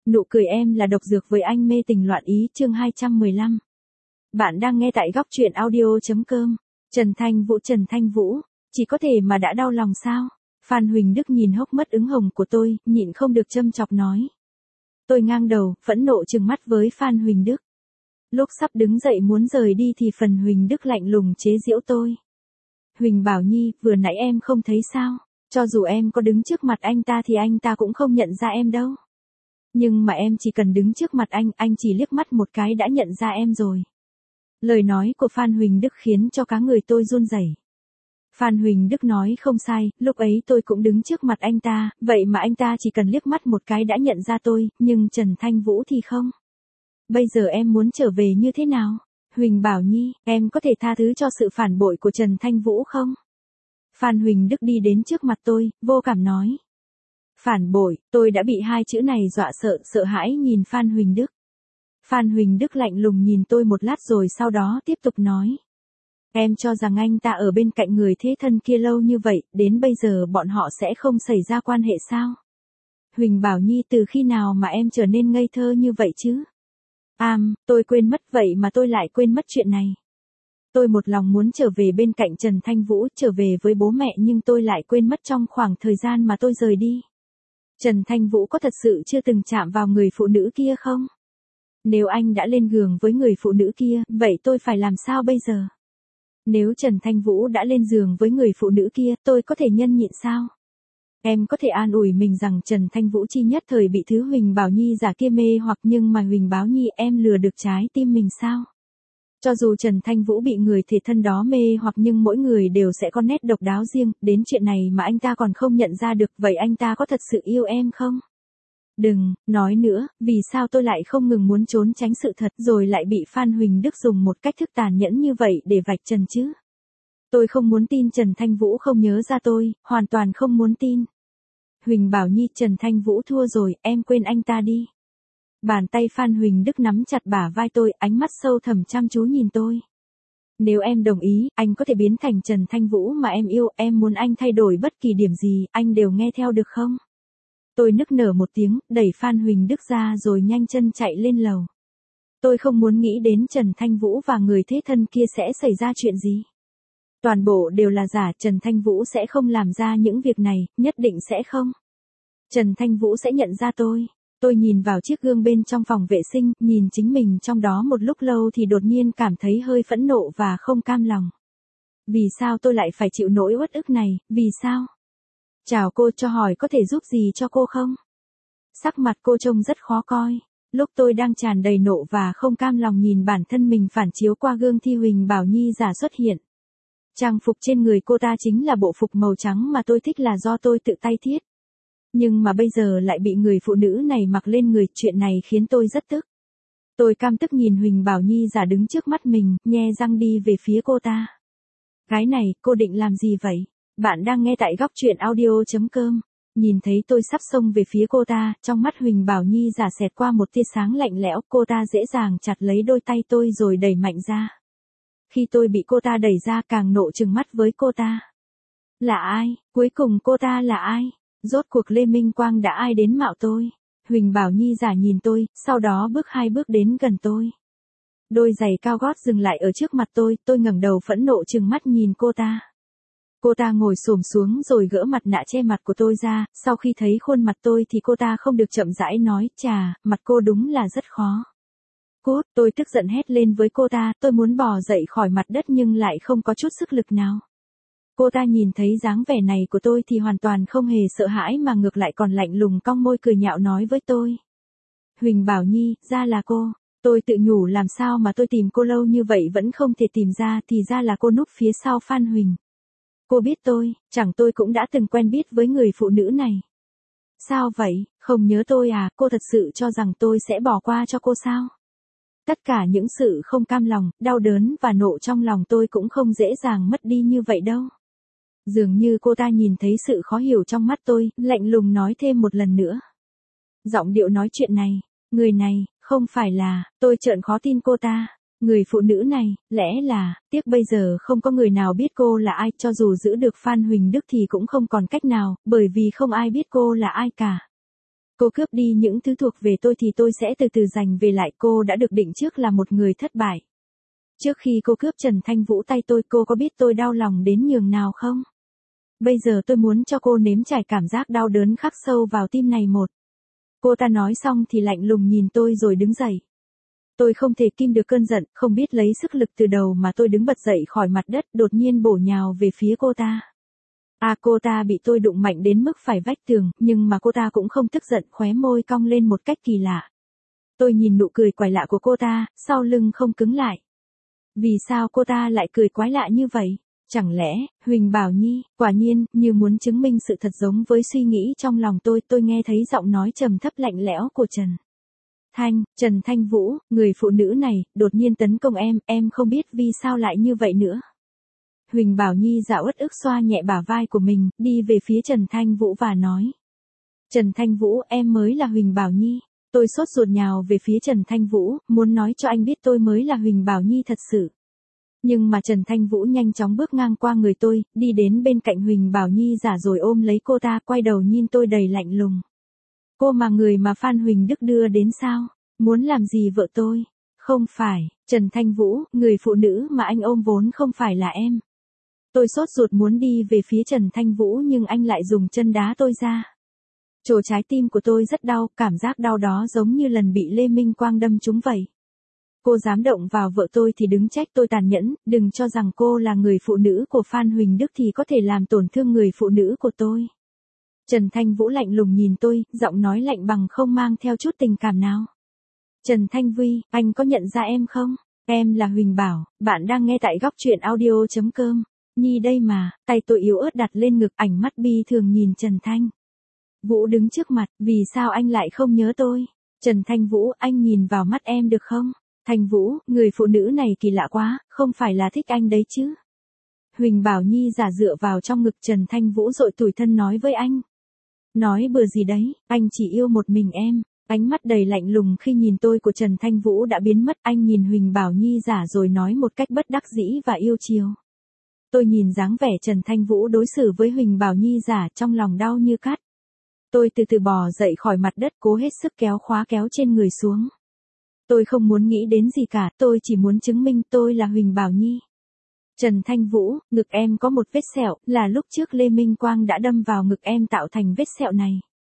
Nụ cười em là độc dược với anh mê tình loạn ý chương 215. Bạn đang nghe tại góc truyện audio.com. Trần Thanh Vũ, chỉ có thể mà đã đau lòng sao? Phan Huỳnh Đức nhìn hốc mắt ửng hồng của tôi, nhịn không được châm chọc nói. Tôi ngang đầu, phẫn nộ trừng mắt với Phan Huỳnh Đức. Lúc sắp đứng dậy muốn rời đi thì Phần Huỳnh Đức lạnh lùng chế giễu tôi. Huỳnh Bảo Nhi, vừa nãy em không thấy sao? Cho dù em có đứng trước mặt anh ta thì anh ta cũng không nhận ra em đâu. Nhưng mà em chỉ cần đứng trước mặt anh chỉ liếc mắt một cái đã nhận ra em rồi. Lời nói của Phan Huỳnh Đức khiến cho cả người tôi run rẩy. Phan Huỳnh Đức nói không sai, lúc ấy tôi cũng đứng trước mặt anh ta, vậy mà anh ta chỉ cần liếc mắt một cái đã nhận ra tôi, nhưng Trần Thanh Vũ thì không. Bây giờ em muốn trở về như thế nào? Huỳnh Bảo Nhi, em có thể tha thứ cho sự phản bội của Trần Thanh Vũ không? Phan Huỳnh Đức đi đến trước mặt tôi, vô cảm nói. Phản bội, tôi đã bị hai chữ này dọa sợ hãi nhìn Phan Huỳnh Đức. Phan Huỳnh Đức lạnh lùng nhìn tôi một lát rồi sau đó tiếp tục nói. Em cho rằng anh ta ở bên cạnh người thế thân kia lâu như vậy, đến bây giờ bọn họ sẽ không xảy ra quan hệ sao? Huỳnh Bảo Nhi, từ khi nào mà em trở nên ngây thơ như vậy chứ? Tôi quên mất, vậy mà tôi lại quên mất chuyện này. Tôi một lòng muốn trở về bên cạnh Trần Thanh Vũ, trở về với bố mẹ, nhưng tôi lại quên mất trong khoảng thời gian mà tôi rời đi. Trần Thanh Vũ có thật sự chưa từng chạm vào người phụ nữ kia không? Nếu anh đã lên giường với người phụ nữ kia, vậy tôi phải làm sao bây giờ? Nếu Trần Thanh Vũ đã lên giường với người phụ nữ kia, tôi có thể nhẫn nhịn sao? Em có thể an ủi mình rằng Trần Thanh Vũ chi nhất thời bị thứ Huỳnh Bảo Nhi giả kia mê hoặc, nhưng mà Huỳnh Bảo Nhi, em lừa được trái tim mình sao? Cho dù Trần Thanh Vũ bị người thể thân đó mê hoặc, nhưng mỗi người đều sẽ có nét độc đáo riêng, đến chuyện này mà anh ta còn không nhận ra được, vậy anh ta có thật sự yêu em không? Đừng nói nữa, vì sao tôi lại không ngừng muốn trốn tránh sự thật rồi lại bị Phan Huỳnh Đức dùng một cách thức tàn nhẫn như vậy để vạch trần chứ? Tôi không muốn tin Trần Thanh Vũ không nhớ ra tôi, hoàn toàn không muốn tin. Huỳnh Bảo Nhi, Trần Thanh Vũ thua rồi, em quên anh ta đi. Bàn tay Phan Huỳnh Đức nắm chặt bả vai tôi, ánh mắt sâu thẳm chăm chú nhìn tôi. Nếu em đồng ý, anh có thể biến thành Trần Thanh Vũ mà em yêu, em muốn anh thay đổi bất kỳ điểm gì, anh đều nghe theo được không? Tôi nức nở một tiếng, đẩy Phan Huỳnh Đức ra rồi nhanh chân chạy lên lầu. Tôi không muốn nghĩ đến Trần Thanh Vũ và người thế thân kia sẽ xảy ra chuyện gì. Toàn bộ đều là giả, Trần Thanh Vũ sẽ không làm ra những việc này, nhất định sẽ không. Trần Thanh Vũ sẽ nhận ra tôi. Tôi nhìn vào chiếc gương bên trong phòng vệ sinh, nhìn chính mình trong đó một lúc lâu thì đột nhiên cảm thấy hơi phẫn nộ và không cam lòng. Vì sao tôi lại phải chịu nỗi uất ức này, vì sao? Chào cô, cho hỏi có thể giúp gì cho cô không? Sắc mặt cô trông rất khó coi. Lúc tôi đang tràn đầy nộ và không cam lòng nhìn bản thân mình phản chiếu qua gương thì Huỳnh Bảo Nhi giả xuất hiện. Trang phục trên người cô ta chính là bộ phục màu trắng mà tôi thích, là do tôi tự tay thiết. Nhưng mà bây giờ lại bị người phụ nữ này mặc lên người, chuyện này khiến tôi rất tức. Tôi căm tức nhìn Huỳnh Bảo Nhi giả đứng trước mắt mình, nhe răng đi về phía cô ta. Cái này, cô định làm gì vậy? Bạn đang nghe tại góc truyện audio.com. Nhìn thấy tôi sắp xông về phía cô ta, trong mắt Huỳnh Bảo Nhi giả xẹt qua một tia sáng lạnh lẽo, cô ta dễ dàng chặt lấy đôi tay tôi rồi đẩy mạnh ra. Khi tôi bị cô ta đẩy ra càng nộ trừng mắt với cô ta. Là ai? Cuối cùng cô ta là ai? Rốt cuộc Lê Minh Quang đã ai đến mạo tôi? Huỳnh Bảo Nhi giả nhìn tôi, sau đó bước 2 bước đến gần tôi. Đôi giày cao gót dừng lại ở trước mặt tôi ngẩng đầu phẫn nộ trừng mắt nhìn cô ta. Cô ta ngồi xổm xuống rồi gỡ mặt nạ che mặt của tôi ra, sau khi thấy khuôn mặt tôi thì cô ta không được chậm rãi nói, chà, mặt cô đúng là rất khó. Cút, tôi tức giận hét lên với cô ta, tôi muốn bò dậy khỏi mặt đất nhưng lại không có chút sức lực nào. Cô ta nhìn thấy dáng vẻ này của tôi thì hoàn toàn không hề sợ hãi mà ngược lại còn lạnh lùng cong môi cười nhạo nói với tôi. Huỳnh Bảo Nhi, ra là cô. Tôi tự nhủ làm sao mà tôi tìm cô lâu như vậy vẫn không thể tìm ra, thì ra là cô núp phía sau Phan Huỳnh. Cô biết tôi, chẳng tôi cũng đã từng quen biết với người phụ nữ này. Sao vậy, không nhớ tôi à, cô thật sự cho rằng tôi sẽ bỏ qua cho cô sao? Tất cả những sự không cam lòng, đau đớn và nộ trong lòng tôi cũng không dễ dàng mất đi như vậy đâu. Dường như cô ta nhìn thấy sự khó hiểu trong mắt tôi, lạnh lùng nói thêm một lần nữa. Giọng điệu nói chuyện này, người này, không phải là, tôi trợn khó tin cô ta. Người phụ nữ này, lẽ là, tiếc bây giờ không có người nào biết cô là ai, cho dù giữ được Phan Huỳnh Đức thì cũng không còn cách nào, bởi vì không ai biết cô là ai cả. Cô cướp đi những thứ thuộc về tôi thì tôi sẽ từ từ giành về lại. Cô đã được định trước là một người thất bại. Trước khi cô cướp Trần Thanh Vũ tay tôi, cô có biết tôi đau lòng đến nhường nào không? Bây giờ tôi muốn cho cô nếm trải cảm giác đau đớn khắc sâu vào tim này một. Cô ta nói xong thì lạnh lùng nhìn tôi rồi đứng dậy. Tôi không thể kìm được cơn giận, không biết lấy sức lực từ đầu mà tôi đứng bật dậy khỏi mặt đất, đột nhiên bổ nhào về phía cô ta. Cô ta bị tôi đụng mạnh đến mức phải vách tường, nhưng mà cô ta cũng không tức giận, khóe môi cong lên một cách kỳ lạ. Tôi nhìn nụ cười quái lạ của cô ta, sau lưng không cứng lại. Vì sao cô ta lại cười quái lạ như vậy? Chẳng lẽ, Huỳnh Bảo Nhi, quả nhiên, như muốn chứng minh sự thật giống với suy nghĩ trong lòng tôi nghe thấy giọng nói trầm thấp lạnh lẽo của Trần Thanh Vũ, người phụ nữ này, đột nhiên tấn công em không biết vì sao lại như vậy nữa. Huỳnh Bảo Nhi dạ uất ức xoa nhẹ bả vai của mình, đi về phía Trần Thanh Vũ và nói. Trần Thanh Vũ, em mới là Huỳnh Bảo Nhi. Tôi sốt ruột nhào về phía Trần Thanh Vũ, muốn nói cho anh biết tôi mới là Huỳnh Bảo Nhi thật sự. Nhưng mà Trần Thanh Vũ nhanh chóng bước ngang qua người tôi, đi đến bên cạnh Huỳnh Bảo Nhi giả rồi ôm lấy cô ta, quay đầu nhìn tôi đầy lạnh lùng. Cô mà người mà Phan Huỳnh Đức đưa đến sao? Muốn làm gì vợ tôi? Không phải, Trần Thanh Vũ, người phụ nữ mà anh ôm vốn không phải là em. Tôi sốt ruột muốn đi về phía Trần Thanh Vũ nhưng anh lại dùng chân đá tôi ra. Chỗ trái tim của tôi rất đau, cảm giác đau đó giống như lần bị Lê Minh Quang đâm trúng vậy. Cô dám động vào vợ tôi thì đứng trách tôi tàn nhẫn, đừng cho rằng cô là người phụ nữ của Phan Huỳnh Đức thì có thể làm tổn thương người phụ nữ của tôi. Trần Thanh Vũ lạnh lùng nhìn tôi, giọng nói lạnh bằng không mang theo chút tình cảm nào. Trần Thanh Vi, anh có nhận ra em không? Em là Huỳnh Bảo, bạn đang nghe tại góc truyện audio.com. Nhi đây mà, tay tôi yếu ớt đặt lên ngực, ảnh mắt bi thường nhìn Trần Thanh Vũ đứng trước mặt, vì sao anh lại không nhớ tôi? Trần Thanh Vũ, anh nhìn vào mắt em được không? Thanh Vũ, người phụ nữ này kỳ lạ quá, không phải là thích anh đấy chứ? Huỳnh Bảo Nhi giả dựa vào trong ngực Trần Thanh Vũ rồi tủi thân nói với anh. Nói bừa gì đấy, anh chỉ yêu một mình em. Ánh mắt đầy lạnh lùng khi nhìn tôi của Trần Thanh Vũ đã biến mất, anh nhìn Huỳnh Bảo Nhi giả rồi nói một cách bất đắc dĩ và yêu chiều. Tôi nhìn dáng vẻ Trần Thanh Vũ đối xử với Huỳnh Bảo Nhi giả trong lòng đau như cắt. Tôi từ từ bò dậy khỏi mặt đất, cố hết sức kéo khóa kéo trên người xuống. Tôi không muốn nghĩ đến gì cả, tôi chỉ muốn chứng minh tôi là Huỳnh Bảo Nhi. Trần Thanh Vũ, ngực em có một vết sẹo, là lúc trước Lê Minh Quang đã đâm vào ngực em tạo thành vết sẹo này.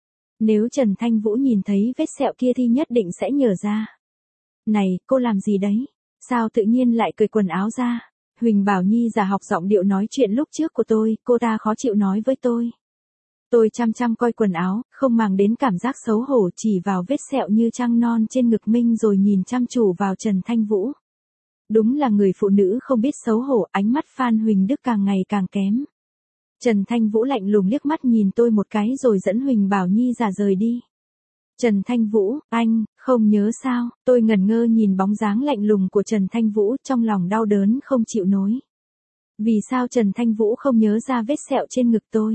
Nếu Trần Thanh Vũ nhìn thấy vết sẹo kia thì nhất định sẽ nhớ ra. Này, cô làm gì đấy? Sao tự nhiên lại cởi quần áo ra? Huỳnh Bảo Nhi giả học giọng điệu nói chuyện lúc trước của tôi, cô ta khó chịu nói với tôi. Tôi chăm chăm coi quần áo, không màng đến cảm giác xấu hổ, chỉ vào vết sẹo như trăng non trên ngực mình rồi nhìn chăm chú vào Trần Thanh Vũ. Đúng là người phụ nữ không biết xấu hổ, ánh mắt Phan Huỳnh Đức càng ngày càng kém. Trần Thanh Vũ lạnh lùng liếc mắt nhìn tôi một cái rồi dẫn Huỳnh Bảo Nhi giả rời đi. Trần Thanh Vũ, anh, không nhớ sao? Tôi ngẩn ngơ nhìn bóng dáng lạnh lùng của Trần Thanh Vũ, trong lòng đau đớn không chịu nổi. Vì sao Trần Thanh Vũ không nhớ ra vết sẹo trên ngực tôi?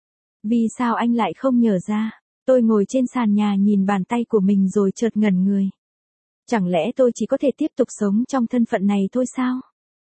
Vì sao anh lại không nhớ ra? Tôi ngồi trên sàn nhà nhìn bàn tay của mình rồi chợt ngẩn người. Chẳng lẽ tôi chỉ có thể tiếp tục sống trong thân phận này thôi sao?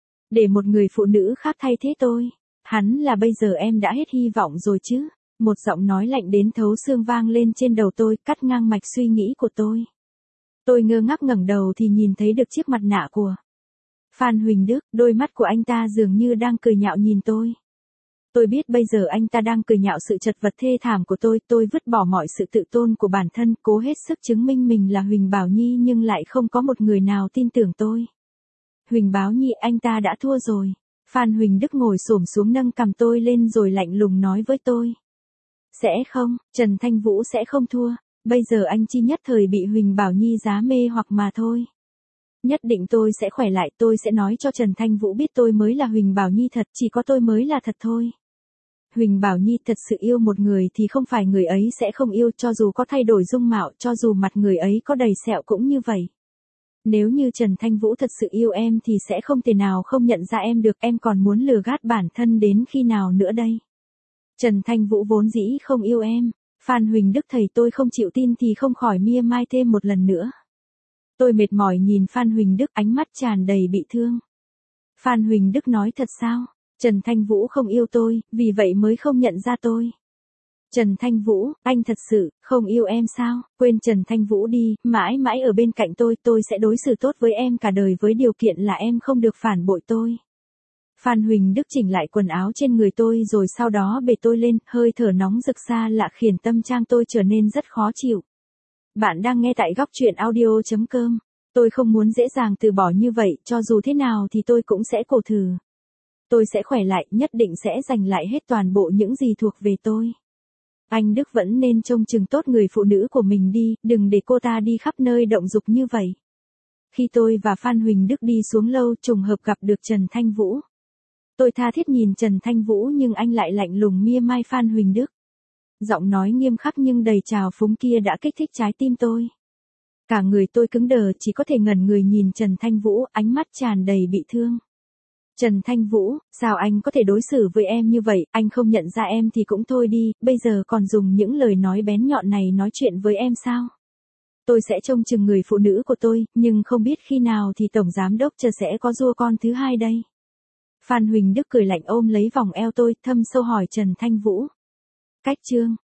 Để một người phụ nữ khác thay thế tôi? Hắn là bây giờ em đã hết hy vọng rồi chứ? Một giọng nói lạnh đến thấu xương vang lên trên đầu tôi, cắt ngang mạch suy nghĩ của tôi. Tôi ngơ ngác ngẩng đầu thì nhìn thấy được chiếc mặt nạ của Phan Huỳnh Đức, đôi mắt của anh ta dường như đang cười nhạo nhìn tôi. Tôi biết bây giờ anh ta đang cười nhạo sự chật vật thê thảm của tôi vứt bỏ mọi sự tự tôn của bản thân, cố hết sức chứng minh mình là Huỳnh Bảo Nhi nhưng lại không có một người nào tin tưởng tôi. Huỳnh Bảo Nhi, anh ta đã thua rồi. Phan Huỳnh Đức ngồi xổm xuống nâng cằm tôi lên rồi lạnh lùng nói với tôi. Sẽ không, Trần Thanh Vũ sẽ không thua, bây giờ anh chỉ nhất thời bị Huỳnh Bảo Nhi giá mê hoặc mà thôi. Nhất định tôi sẽ khỏe lại, tôi sẽ nói cho Trần Thanh Vũ biết tôi mới là Huỳnh Bảo Nhi thật, chỉ có tôi mới là thật thôi. Huỳnh Bảo Nhi thật sự yêu một người thì không phải người ấy sẽ không yêu, cho dù có thay đổi dung mạo, cho dù mặt người ấy có đầy sẹo cũng như vậy. Nếu như Trần Thanh Vũ thật sự yêu em thì sẽ không thể nào không nhận ra em được, em còn muốn lừa gạt bản thân đến khi nào nữa đây? Trần Thanh Vũ vốn dĩ không yêu em. Phan Huỳnh Đức thầy tôi không chịu tin thì không khỏi mia mai thêm một lần nữa. Tôi mệt mỏi nhìn Phan Huỳnh Đức, ánh mắt tràn đầy bị thương. Phan Huỳnh Đức nói thật sao? Trần Thanh Vũ không yêu tôi, vì vậy mới không nhận ra tôi. Trần Thanh Vũ, anh thật sự không yêu em sao? Quên Trần Thanh Vũ đi, mãi mãi ở bên cạnh tôi sẽ đối xử tốt với em cả đời với điều kiện là em không được phản bội tôi. Phan Huỳnh Đức chỉnh lại quần áo trên người tôi rồi sau đó bế tôi lên, hơi thở nóng rực xa lạ khiến tâm trạng tôi trở nên rất khó chịu. Bạn đang nghe tại góc truyện audio.com. Tôi không muốn dễ dàng từ bỏ như vậy, cho dù thế nào thì tôi cũng sẽ cố thử. Tôi sẽ khỏe lại, nhất định sẽ giành lại hết toàn bộ những gì thuộc về tôi. Anh Đức vẫn nên trông chừng tốt người phụ nữ của mình đi, đừng để cô ta đi khắp nơi động dục như vậy. Khi tôi và Phan Huỳnh Đức đi xuống lâu trùng hợp gặp được Trần Thanh Vũ. Tôi tha thiết nhìn Trần Thanh Vũ nhưng anh lại lạnh lùng mỉa mai Phan Huỳnh Đức. Giọng nói nghiêm khắc nhưng đầy trào phúng kia đã kích thích trái tim tôi. Cả người tôi cứng đờ chỉ có thể ngẩn người nhìn Trần Thanh Vũ, ánh mắt tràn đầy bị thương. Trần Thanh Vũ, sao anh có thể đối xử với em như vậy, anh không nhận ra em thì cũng thôi đi, bây giờ còn dùng những lời nói bén nhọn này nói chuyện với em sao? Tôi sẽ trông chừng người phụ nữ của tôi, nhưng không biết khi nào thì Tổng Giám Đốc Trần sẽ có rua con thứ hai đây. Phan Huỳnh Đức cười lạnh ôm lấy vòng eo tôi, thâm sâu hỏi Trần Thanh Vũ. Cách chương